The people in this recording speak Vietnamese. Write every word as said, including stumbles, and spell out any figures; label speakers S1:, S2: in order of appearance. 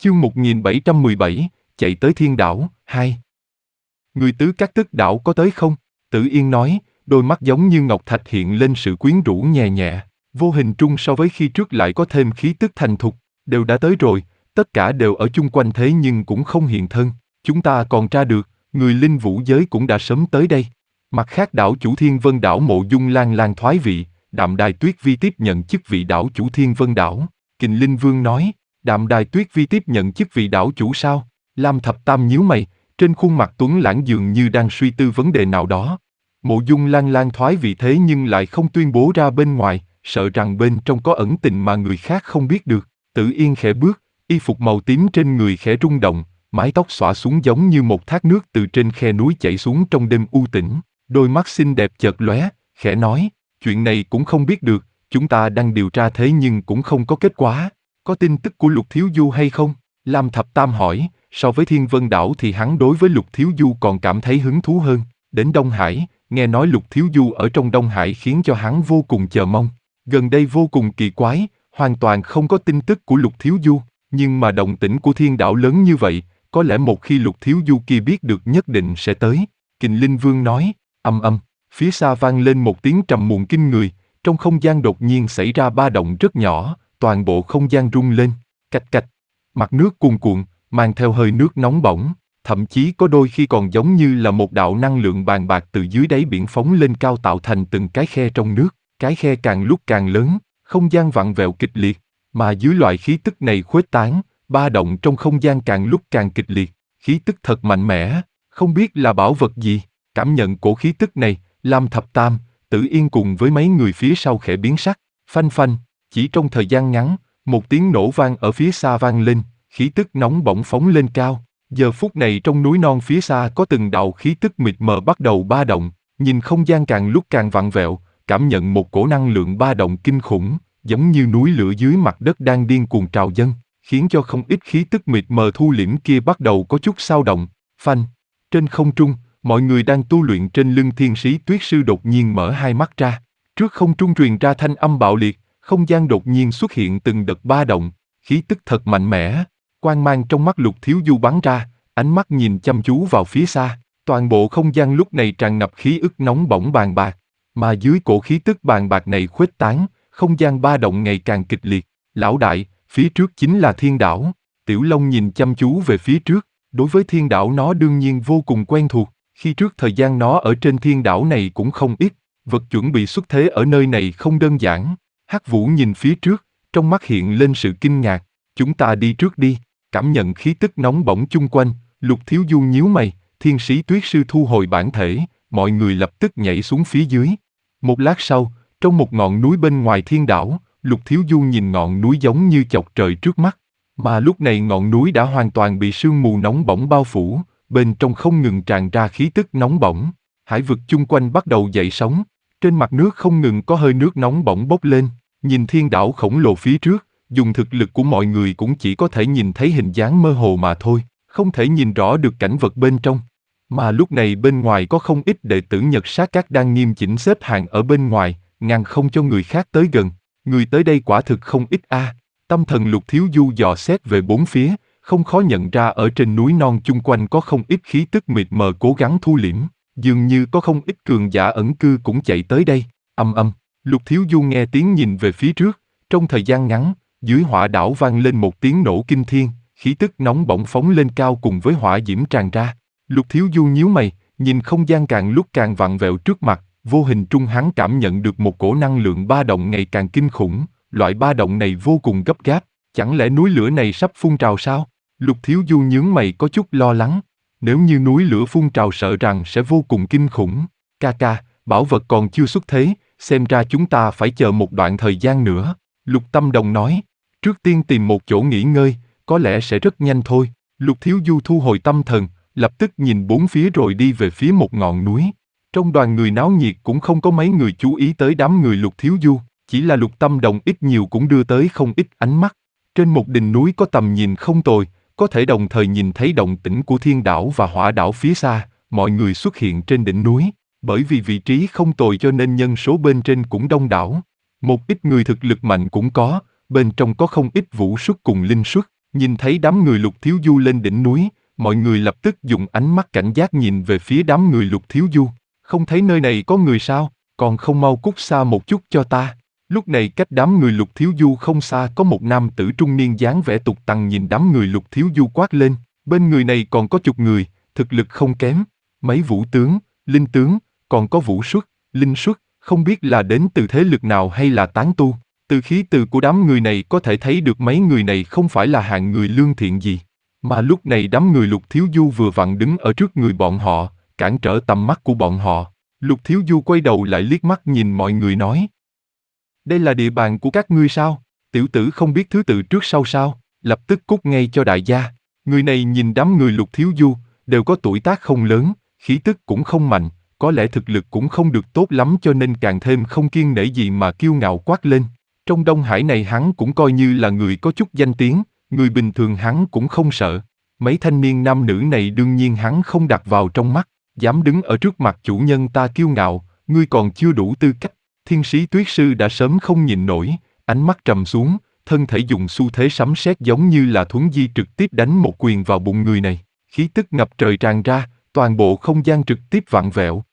S1: Chương một nghìn bảy trăm mười bảy, chạy tới thiên đảo, hai. Người tứ các tức đảo có tới không? Tử Yên nói, đôi mắt giống như ngọc thạch hiện lên sự quyến rũ nhẹ nhẹ, vô hình trung so với khi trước lại có thêm khí tức thành thục, đều đã tới rồi, tất cả đều ở chung quanh thế nhưng cũng không hiện thân, chúng ta còn tra được, người linh vũ giới cũng đã sớm tới đây. Mặt khác đảo chủ Thiên Vân đảo Mộ Dung Lan Lan thoái vị, Đạm Đài Tuyết Vi tiếp nhận chức vị đảo chủ Thiên Vân đảo. Kình Linh Vương nói, Đạm Đài Tuyết Vi tiếp nhận chức vị đảo chủ sao? Lam Thập Tam nhíu mày, trên khuôn mặt tuấn lãng dường như đang suy tư vấn đề nào đó. Mộ Dung Lan Lan thoái vị thế nhưng lại không tuyên bố ra bên ngoài, sợ rằng bên trong có ẩn tình mà người khác không biết được. Tử Yên khẽ bước, y phục màu tím trên người khẽ rung động, mái tóc xõa xuống giống như một thác nước từ trên khe núi chảy xuống trong đêm u tĩnh. Đôi mắt xinh đẹp chợt lóe, khẽ nói, chuyện này cũng không biết được, chúng ta đang điều tra thế nhưng cũng không có kết quả. Có tin tức của Lục Thiếu Du hay không? Lam Thập Tam hỏi, so với Thiên Vân đảo thì hắn đối với Lục Thiếu Du còn cảm thấy hứng thú hơn. Đến Đông Hải, nghe nói Lục Thiếu Du ở trong Đông Hải khiến cho hắn vô cùng chờ mong. Gần đây vô cùng kỳ quái, hoàn toàn không có tin tức của Lục Thiếu Du, nhưng mà động tĩnh của thiên đảo lớn như vậy, có lẽ một khi Lục Thiếu Du kia biết được nhất định sẽ tới. Kình Linh Vương nói, âm âm, phía xa vang lên một tiếng trầm muộn kinh người, trong không gian đột nhiên xảy ra ba động rất nhỏ, toàn bộ không gian rung lên, cạch cạch, mặt nước cuồn cuộn, mang theo hơi nước nóng bỏng, thậm chí có đôi khi còn giống như là một đạo năng lượng bàn bạc từ dưới đáy biển phóng lên cao tạo thành từng cái khe trong nước, cái khe càng lúc càng lớn, không gian vặn vẹo kịch liệt, mà dưới loại khí tức này khuếch tán, ba động trong không gian càng lúc càng kịch liệt, khí tức thật mạnh mẽ, không biết là bảo vật gì. Cảm nhận cổ khí tức này, Lam Thập Tam, Tử Yên cùng với mấy người phía sau khẽ biến sắc, phanh phanh, chỉ trong thời gian ngắn, một tiếng nổ vang ở phía xa vang lên, khí tức nóng bỏng phóng lên cao. Giờ phút này trong núi non phía xa có từng đạo khí tức mịt mờ bắt đầu ba động, nhìn không gian càng lúc càng vặn vẹo, cảm nhận một cổ năng lượng ba động kinh khủng, giống như núi lửa dưới mặt đất đang điên cuồng trào dâng, khiến cho không ít khí tức mịt mờ thu liễm kia bắt đầu có chút xao động. Phanh, trên không trung, mọi người đang tu luyện trên lưng Thiên Sĩ Tuyết Sư đột nhiên mở hai mắt ra. Trước không trung truyền ra thanh âm bạo liệt, không gian đột nhiên xuất hiện từng đợt ba động, khí tức thật mạnh mẽ. Quang mang trong mắt Lục Thiếu Du bắn ra, ánh mắt nhìn chăm chú vào phía xa. Toàn bộ không gian lúc này tràn ngập khí ức nóng bỏng bàn bạc, mà dưới cổ khí tức bàn bạc này khuếch tán, không gian ba động ngày càng kịch liệt. Lão đại, phía trước chính là thiên đảo. Tiểu Long nhìn chăm chú về phía trước, đối với thiên đảo nó đương nhiên vô cùng quen thuộc. Khi trước thời gian nó ở trên thiên đảo này cũng không ít, vật chuẩn bị xuất thế ở nơi này không đơn giản. Hắc Vũ nhìn phía trước, trong mắt hiện lên sự kinh ngạc. Chúng ta đi trước đi. Cảm nhận khí tức nóng bỏng chung quanh, Lục Thiếu Du nhíu mày, Thiên Sĩ Tuyết Sư thu hồi bản thể, mọi người lập tức nhảy xuống phía dưới. Một lát sau, trong một ngọn núi bên ngoài thiên đảo, Lục Thiếu Du nhìn ngọn núi giống như chọc trời trước mắt, mà lúc này ngọn núi đã hoàn toàn bị sương mù nóng bỏng bao phủ, bên trong không ngừng tràn ra khí tức nóng bỏng. Hải vực chung quanh bắt đầu dậy sóng, trên mặt nước không ngừng có hơi nước nóng bỏng bốc lên. Nhìn thiên đảo khổng lồ phía trước, dùng thực lực của mọi người cũng chỉ có thể nhìn thấy hình dáng mơ hồ mà thôi, không thể nhìn rõ được cảnh vật bên trong. Mà lúc này bên ngoài có không ít đệ tử Nhật Sát Các đang nghiêm chỉnh xếp hàng ở bên ngoài, ngăn không cho người khác tới gần. Người tới đây quả thực không ít a. À. Tâm thần Lục Thiếu Du dò xét về bốn phía, không khó nhận ra ở trên núi non chung quanh có không ít khí tức mịt mờ cố gắng thu liễm, dường như có không ít cường giả ẩn cư cũng chạy tới đây. Âm âm, Lục Thiếu Du nghe tiếng nhìn về phía trước, trong thời gian ngắn, dưới hỏa đảo vang lên một tiếng nổ kinh thiên, khí tức nóng bỏng phóng lên cao cùng với hỏa diễm tràn ra. Lục Thiếu Du nhíu mày, nhìn không gian càng lúc càng vặn vẹo trước mặt, vô hình trung hắn cảm nhận được một cổ năng lượng ba động ngày càng kinh khủng, loại ba động này vô cùng gấp gáp, chẳng lẽ núi lửa này sắp phun trào sao? Lục Thiếu Du nhướng mày có chút lo lắng, nếu như núi lửa phun trào sợ rằng sẽ vô cùng kinh khủng. Ca ca, bảo vật còn chưa xuất thế, xem ra chúng ta phải chờ một đoạn thời gian nữa. Lục Tâm Đồng nói, trước tiên tìm một chỗ nghỉ ngơi, có lẽ sẽ rất nhanh thôi. Lục Thiếu Du thu hồi tâm thần, lập tức nhìn bốn phía rồi đi về phía một ngọn núi. Trong đoàn người náo nhiệt cũng không có mấy người chú ý tới đám người Lục Thiếu Du, chỉ là Lục Tâm Đồng ít nhiều cũng đưa tới không ít ánh mắt. Trên một đỉnh núi có tầm nhìn không tồi, có thể đồng thời nhìn thấy động tĩnh của thiên đảo và hỏa đảo phía xa, mọi người xuất hiện trên đỉnh núi. Bởi vì vị trí không tồi cho nên nhân số bên trên cũng đông đảo. Một ít người thực lực mạnh cũng có, bên trong có không ít vũ xuất cùng linh xuất. Nhìn thấy đám người Lục Thiếu Du lên đỉnh núi, mọi người lập tức dùng ánh mắt cảnh giác nhìn về phía đám người Lục Thiếu Du. Không thấy nơi này có người sao, còn không mau cút xa một chút cho ta. Lúc này cách đám người Lục Thiếu Du không xa có một nam tử trung niên dáng vẻ tục tằng nhìn đám người Lục Thiếu Du quát lên. Bên người này còn có chục người, thực lực không kém. Mấy vũ tướng, linh tướng, còn có vũ xuất, linh xuất, không biết là đến từ thế lực nào hay là tán tu. Từ khí từ của đám người này có thể thấy được mấy người này không phải là hạng người lương thiện gì. Mà lúc này đám người Lục Thiếu Du vừa vặn đứng ở trước người bọn họ, cản trở tầm mắt của bọn họ. Lục Thiếu Du quay đầu lại liếc mắt nhìn mọi người nói. Đây là địa bàn của các ngươi sao? Tiểu tử không biết thứ tự trước sau sao? Lập tức cút ngay cho đại gia. Người này nhìn đám người Lục Thiếu Du, đều có tuổi tác không lớn, khí tức cũng không mạnh, có lẽ thực lực cũng không được tốt lắm cho nên càng thêm không kiêng nể gì mà kiêu ngạo quát lên. Trong Đông Hải này hắn cũng coi như là người có chút danh tiếng, người bình thường hắn cũng không sợ. Mấy thanh niên nam nữ này đương nhiên hắn không đặt vào trong mắt, dám đứng ở trước mặt chủ nhân ta kiêu ngạo, ngươi còn chưa đủ tư cách. Thiên sĩ Tuyết Sư đã sớm không nhịn nổi, ánh mắt trầm xuống, thân thể dùng xu thế sấm sét giống như là thuấn di trực tiếp đánh một quyền vào bụng người này. Khí tức ngập trời tràn ra, toàn bộ không gian trực tiếp vặn vẹo.